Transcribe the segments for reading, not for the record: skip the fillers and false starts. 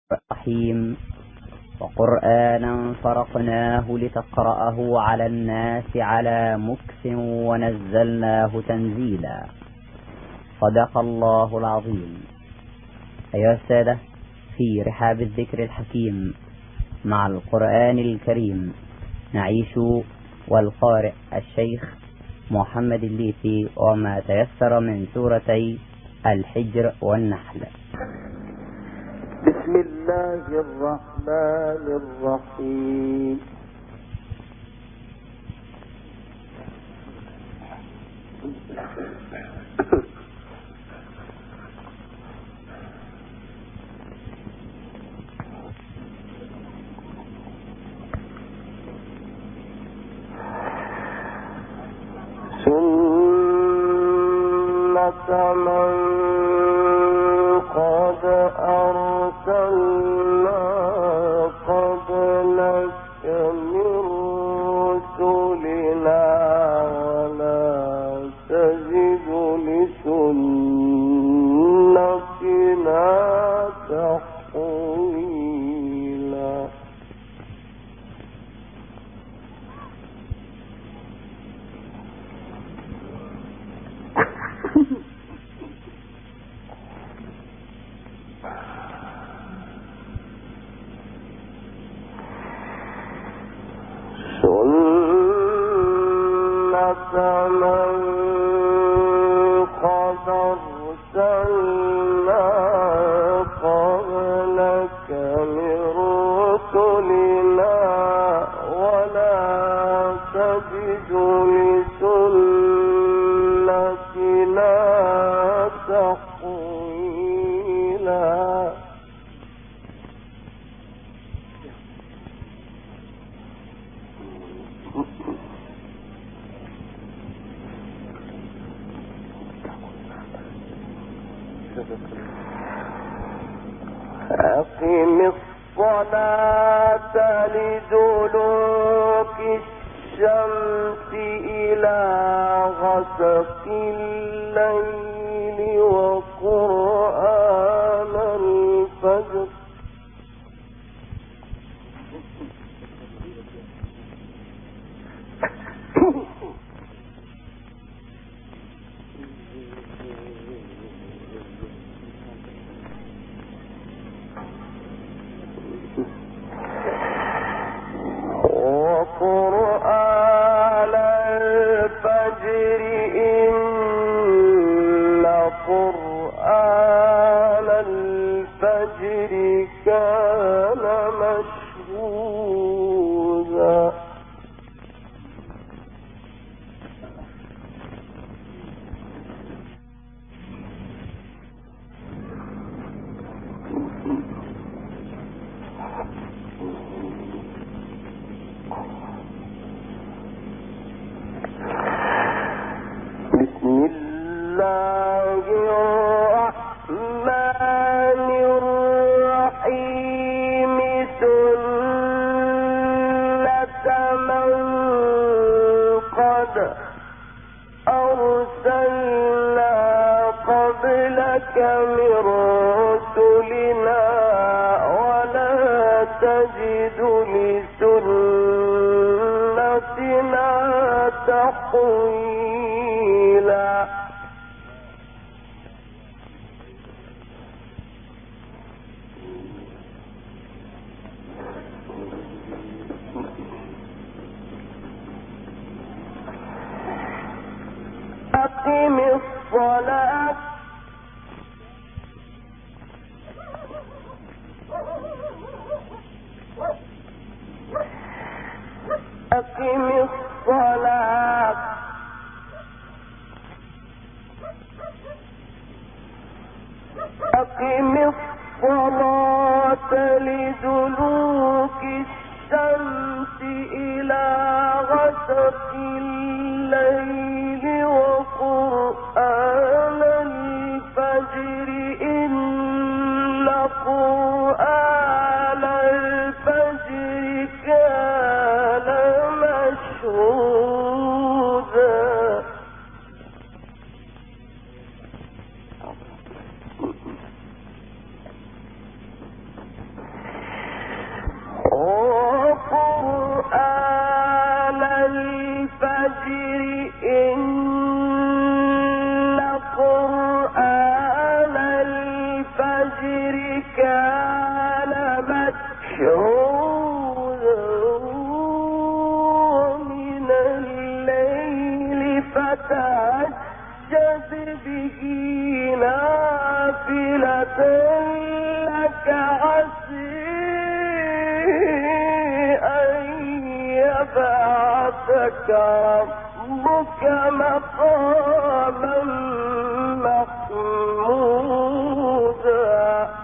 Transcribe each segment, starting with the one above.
الرحيم. وقرآنا فرقناه لتقرأه على الناس على مكث ونزلناه تنزيلا. صدق الله العظيم. أيها السادة، في رحاب الذكر الحكيم مع القرآن الكريم نعيش، والقارئ الشيخ محمد الليثي، وما تيسر من سورتي الحجر والنحل. بسم الله الرحمن الرحيم. سنة من قد أرسلنا قبلك من رسلنا ولا تجد لسنتنا تحويلا. سنة من قد أرسلنا قبلك من رسلنا ولا تجد لسنتنا تحويلا. أقم الصلاة لدلوك الشمس إلى غسق الليل وقرآن الفجر وقرآن الفجر إن قرآن الفجر كان مشهودا. بسم الله الرحمن الرحيم. سنة من قد أرسلنا قبلك من رسلنا ولا تجد لسنتنا تحويلا. أقم الصلاة أقم الصلاة أقم الصلاة لدلوك الشمس إلى غسق الليل وقرآن الفجر إن قرآن الفجر كان مشهودا. يبعثك ربك مقاما محمودا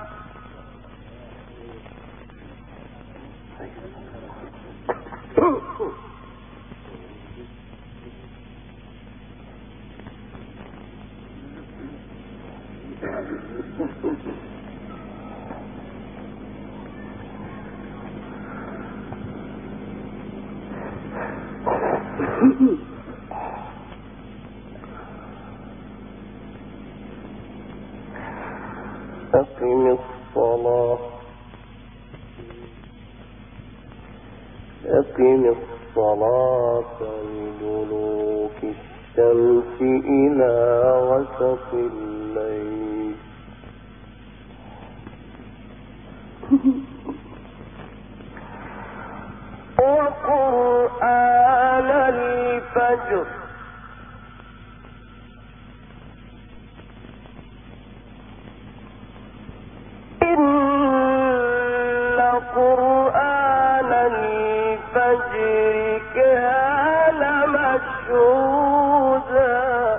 أقم الصلاة لدلوك الشمس إلى غسق الليل وقرآن الفجر إن قرآن الفجر كان مشهودا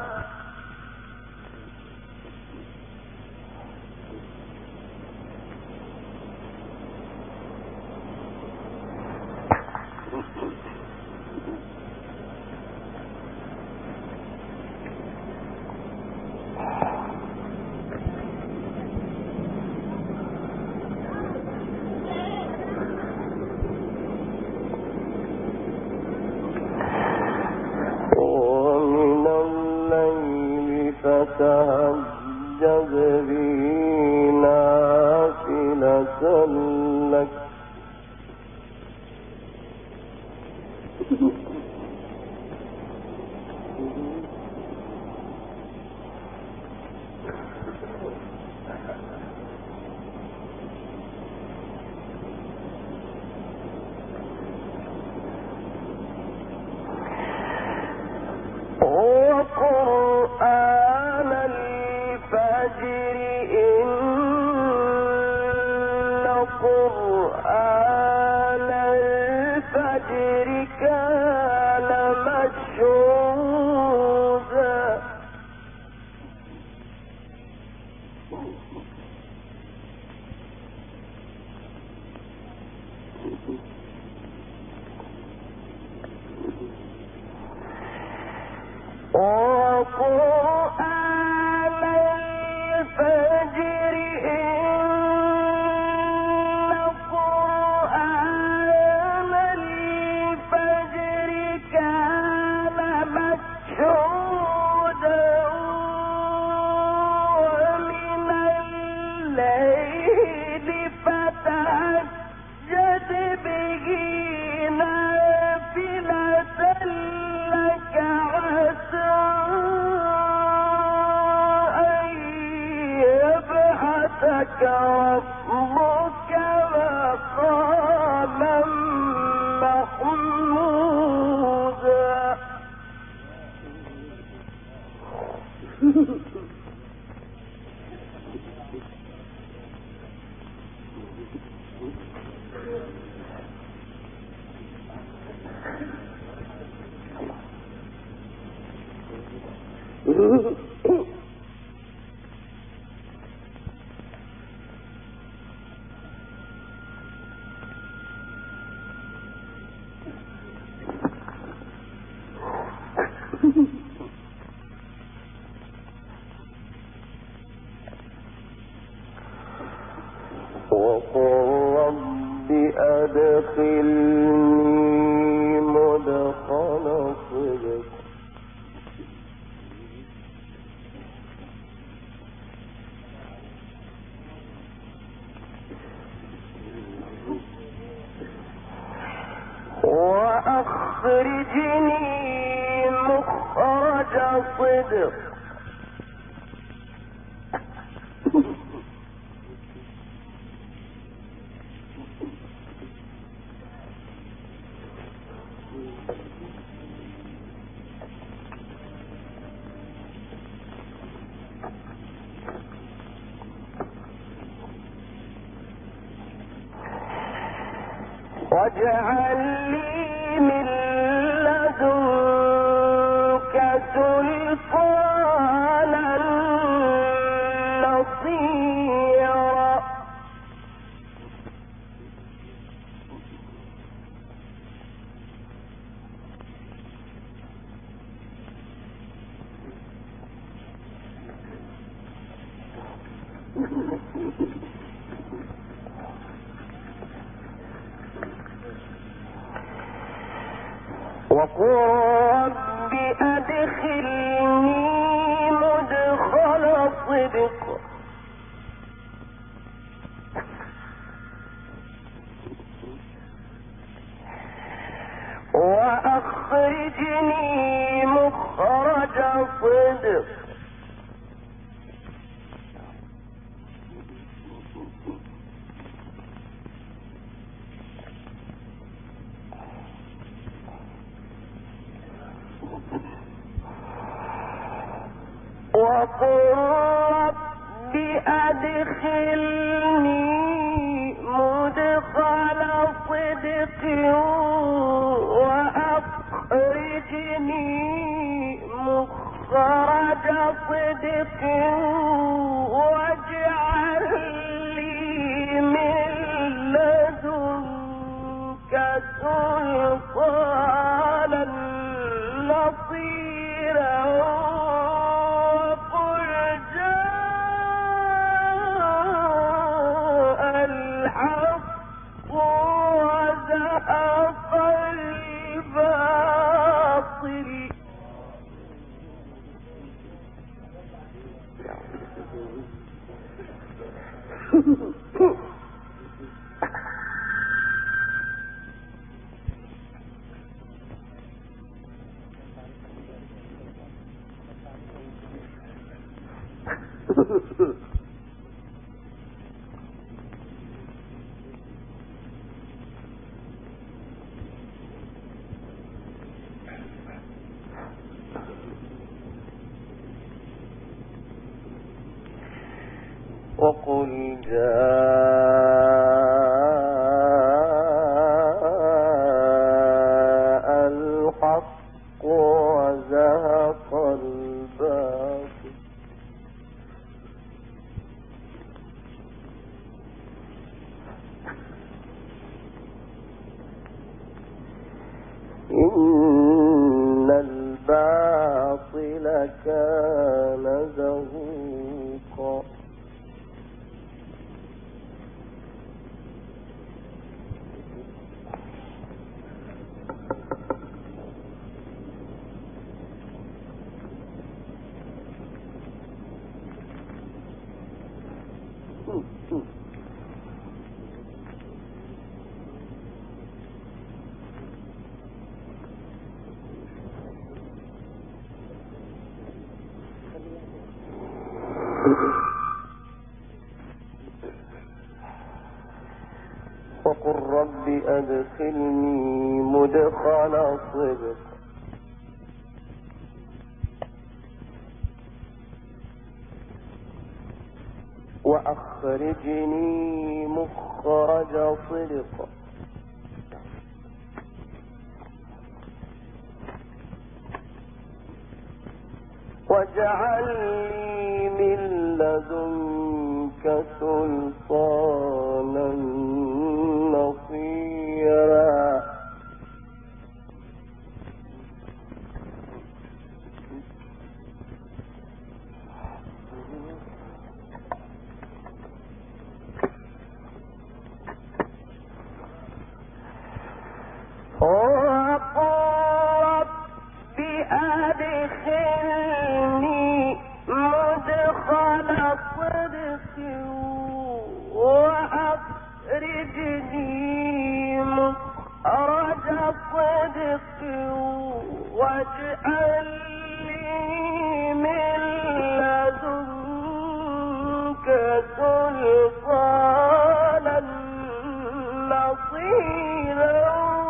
فتهجد به نافلة لك وقرآن الفجر إن قرآن الفجر كان مشهودا وقرآن الفجر إن قرآن الفجر كان مشهودا ومن الليل فتهجد به نافلة لك عسى أن يبعثك ربك مقاما محمودا وقل رب أدخلني مدخل صدق وأخرجني مخرج صدق واجعل لي من لدنك سلطانا نصيرا. وقل رب أدخلني مدخل صدق وأخرجني مخرج صدق وقل رب أدخلني مدخل صدق وأخرجني مخرج صدق واجعل لي من لدنك سلطانا نصيرا. وقل جاء الحق وزهق الباطل إن الباطل كان زهوقا. وقل رب أدخلني مدخل صدق وأخرجني مخرج صدق واجعل لي من لدنك سلطانا نصيرا. أدخلني مدخل صدق وأخرجني مخرج صدق واجعل لي من لدنك سلطانا نصيرا.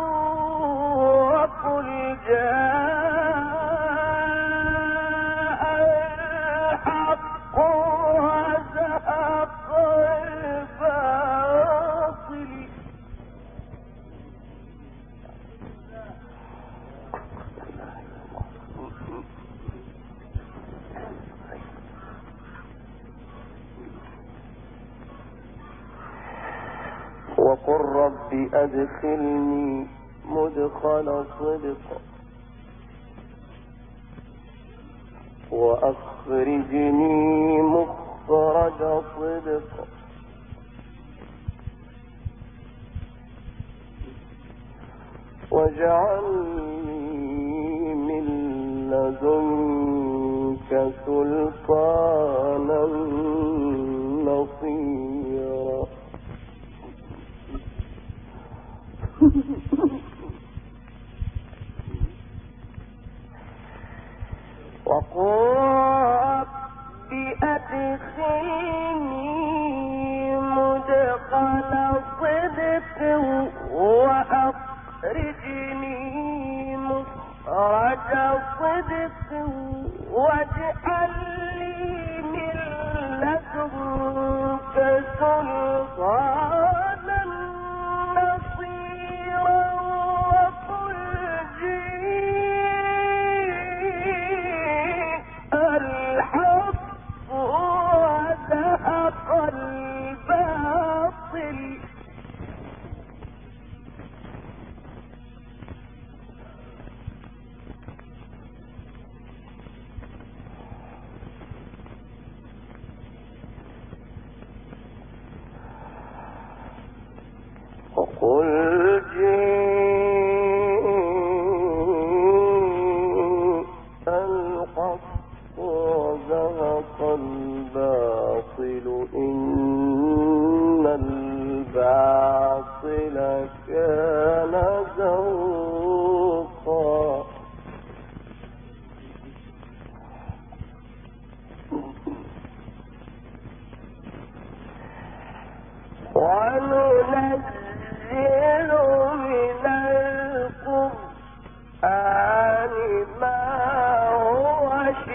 وقل جاء الحق وزهق الباطل وقل رب أدخلني مدخل صدق وأخرجني مخرج صدق واجعلني من لدنك سلطانا نصيرا. وقل رب أدخلني مدخل صدق وأخرجني مخرج صدق واجعل لي من لدنك سلطانا نصيرا. وقل جيء الحق وزهق الباطل وقل جيء الحق وزهق الباطل إن الباطل كان زهوقا. وننزل من القرآن ما هو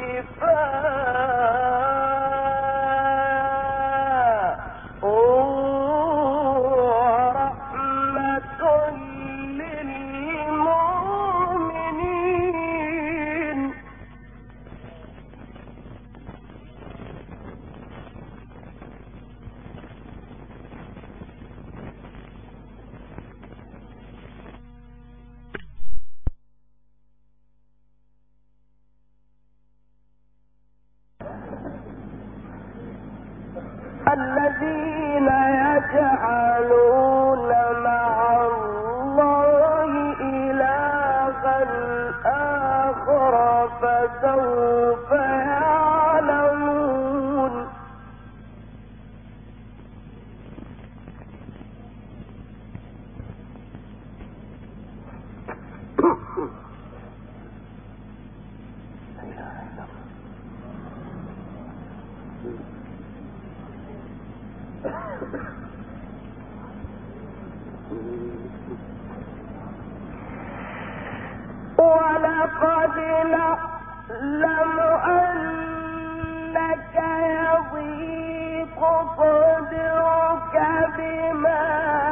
شفاء ورحمة للمؤمنين. الذين يجعلون مع الله إلها آخر فسوف يعلمون. ولقد نعلم أنك يضيق صدرك بما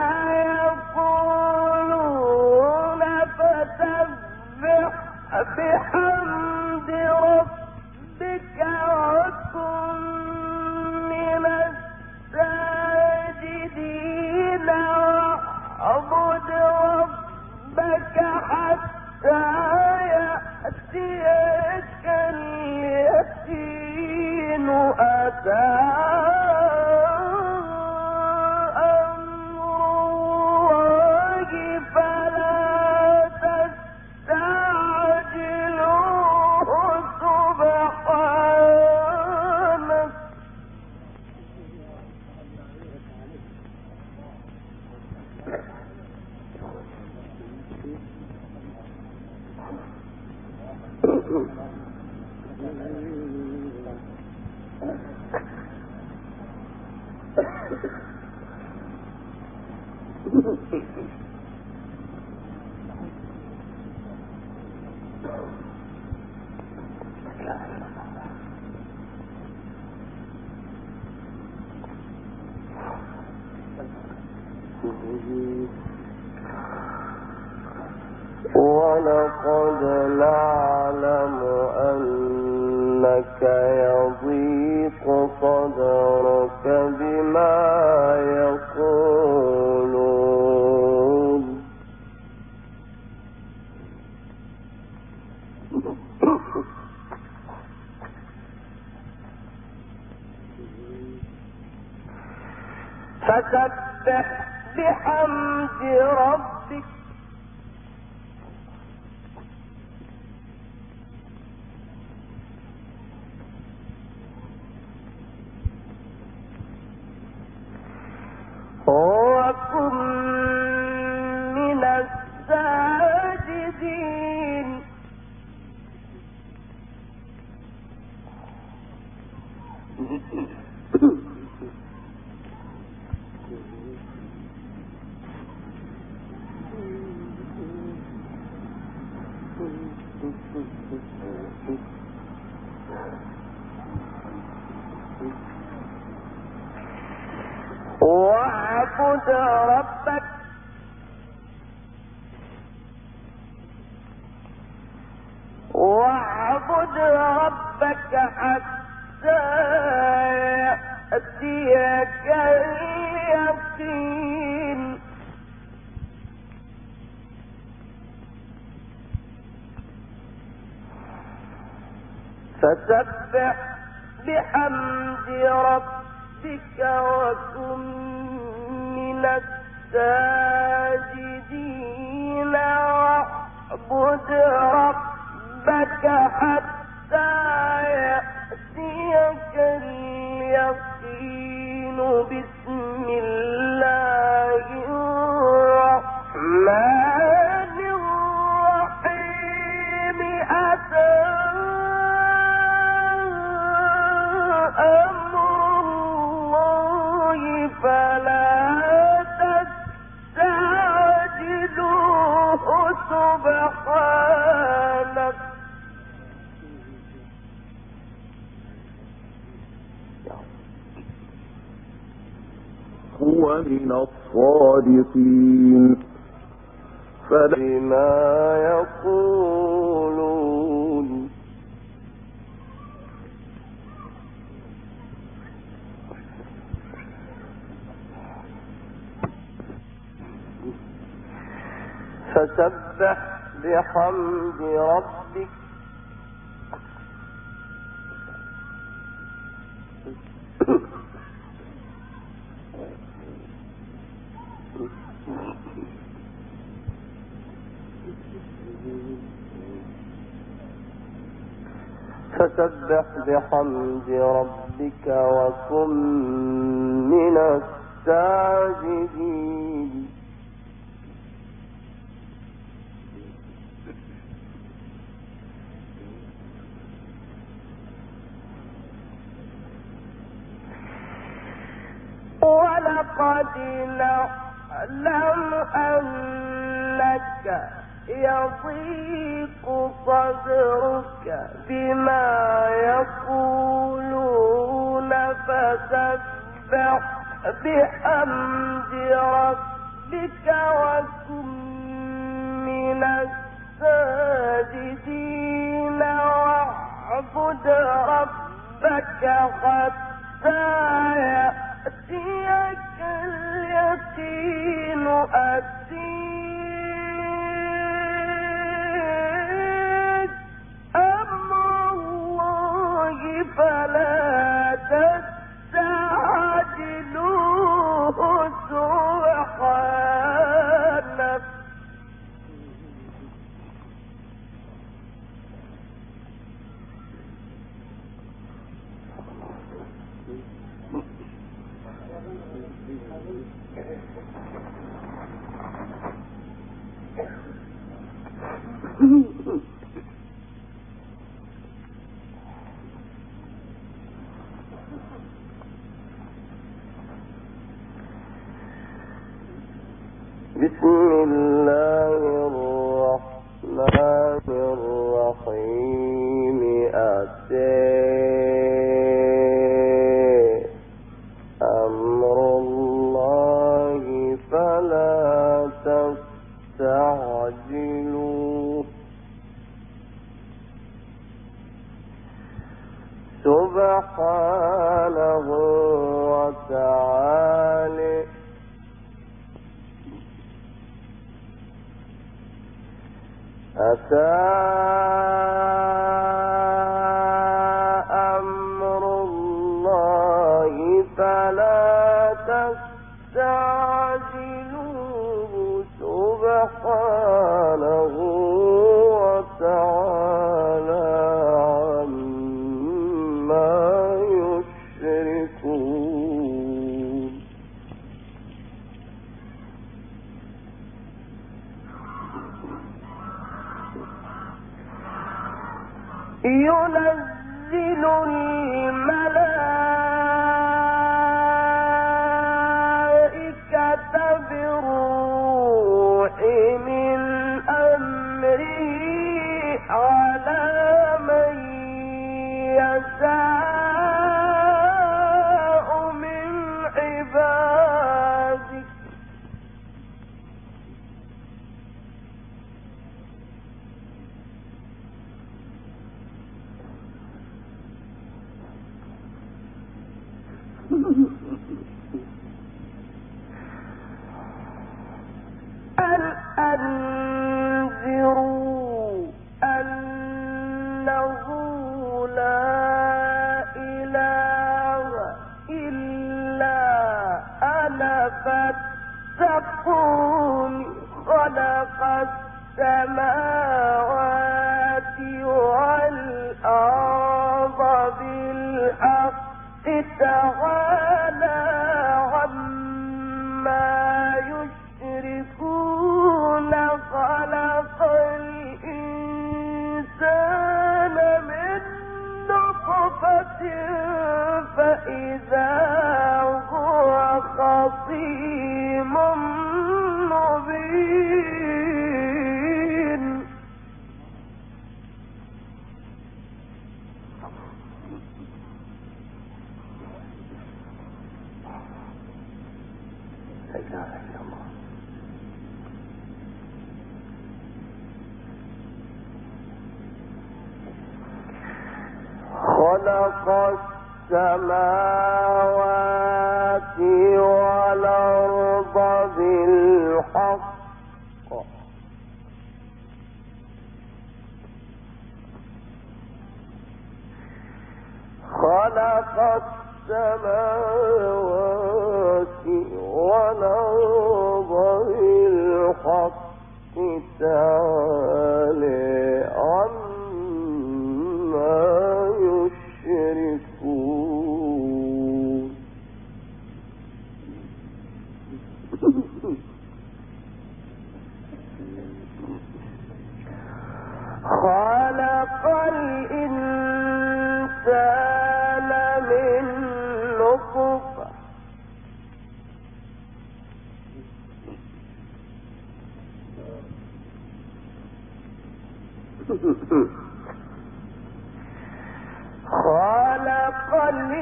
يقولون فسبح بحمد ربك وكن من الساجدين واعبد ربك حتى يأتيك اليقين. أتى أمر الله فلا تستعجلوه سبحانه. ولقد نعلم أنك يضيق صدرك بما يقولون فسبح بحمد ربك وكن من الساجدين واعبد ربك حتى يأتيك اليقين فسبح بحمد ربك وكن من الساجدين واعبد ربك حتى يأتيك اليقين بسم الله الرحمن الرحيم أتى أمر الله فلا تستعجلوه سبحانه هو من الصادقين فلما يقولون فسبح بحمد ربك وكن من الساجدين ولقد نعلم أنك يضيق صدرك بما يقولون فسبح بحمد ربك وكن من الساجدين واعبد ربك حتى يأتيك اليقين أمر الله فلا تستعجلوه سبحانه بسم الله الرحمن الرحيم أتى أمر الله فلا تستعجلوه سبحانه وتعالى أتى أمر الله فلا تستعجلوه ينزل الملائكة بالروح من أمره على من يشاء من عباده أن أنذروا أنه لا إله إلا أنا فاتقون خلق السماوات والأرض بالحق تعالى عما يشركون خلق الإنسان من نطفة فإذا هو خصيم مبين خلق السماوات والأرض بالحق خلق السماوات والأرض بالحق تعالى عما يشركون خلق الإنسان من نطفة خلق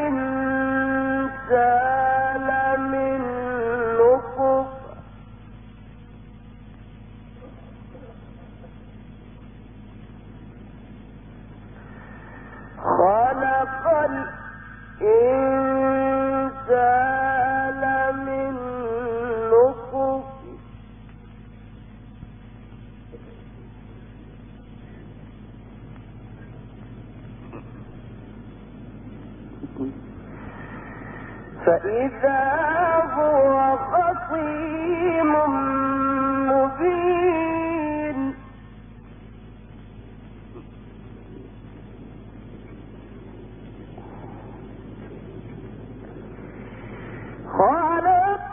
الإنسان من نطفة خلق الإنسان من نطفة فإذا هو خصيم مبين خلق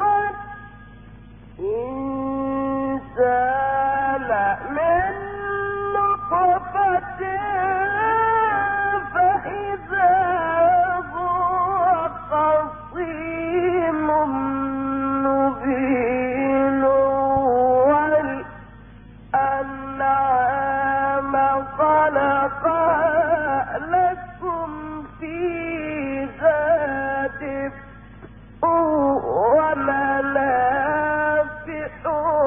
الإنسان من نطفة فإذا هو خصيم مبين والأنعام خلقها لكم فيها دفء ومنافع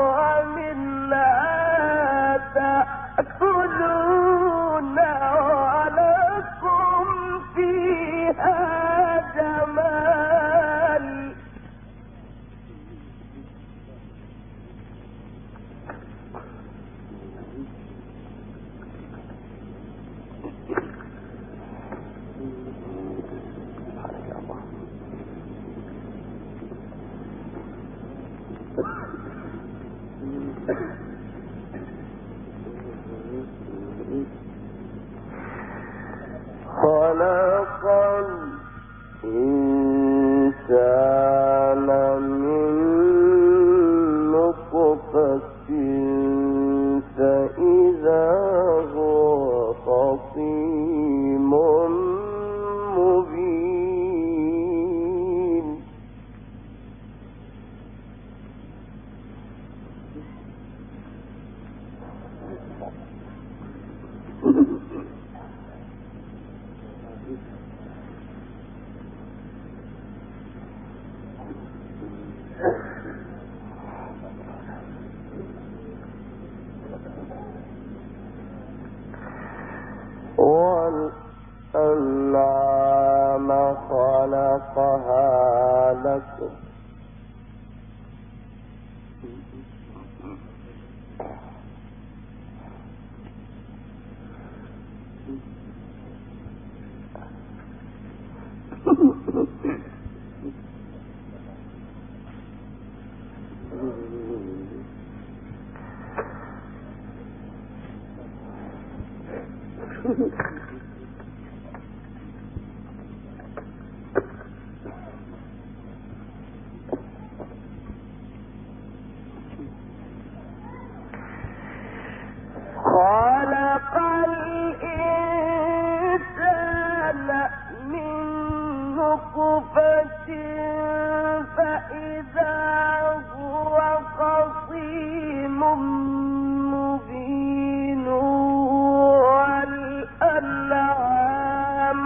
ومنها تأكلون ولكم فيها جمال خلق الإنسان من نطفة فإذا هو خصيم معكم خلق الإنسان من نطفة فإذا هو خصيم مبين والأنعام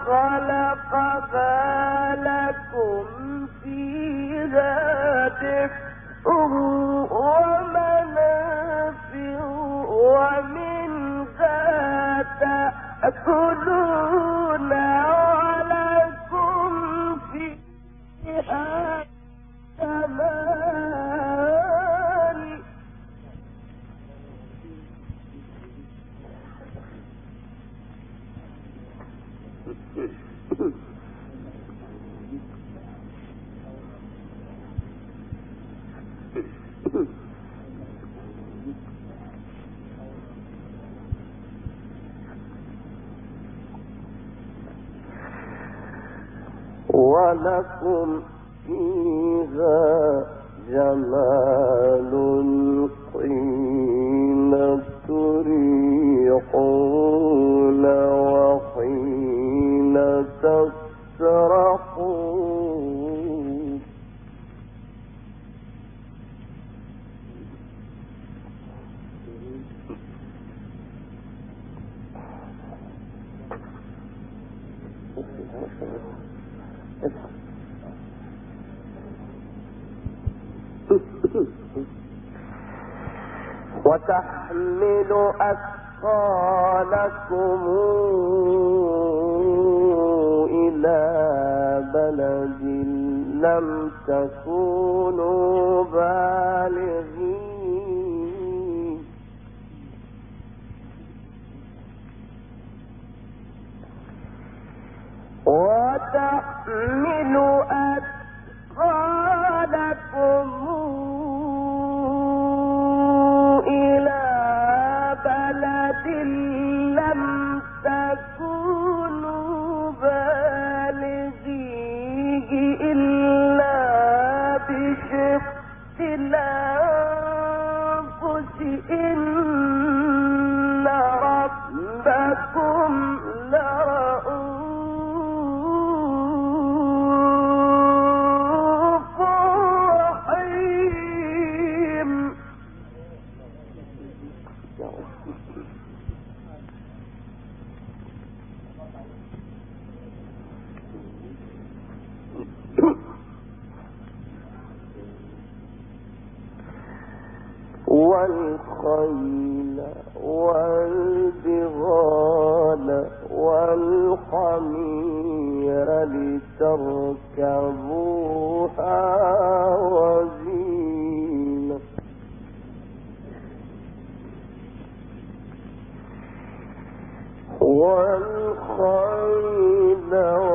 خلقها لكم فيها دفء ومنافع ومنها تأكلون ولكم فيها كمال ولكم فيها جمال حين تريحون وحين تسرحون وتحمل أثقالكم إلى بلد لم تكونوا بالغين وتحمل أثقالكم إلى بلد لم تكونوا بالغيه إلا بشق الأنفس إن ربكم لرؤوف رحيم والخيل والبغال والحمير لتركبوها وزينة والخيل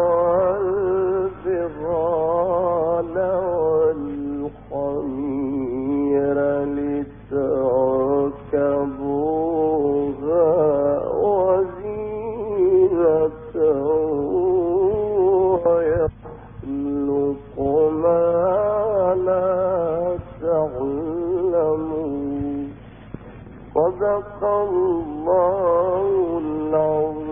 والبغال والحمير لتركبوها وزينة ويخلق ما لا تعلمون صدق الله العظيم.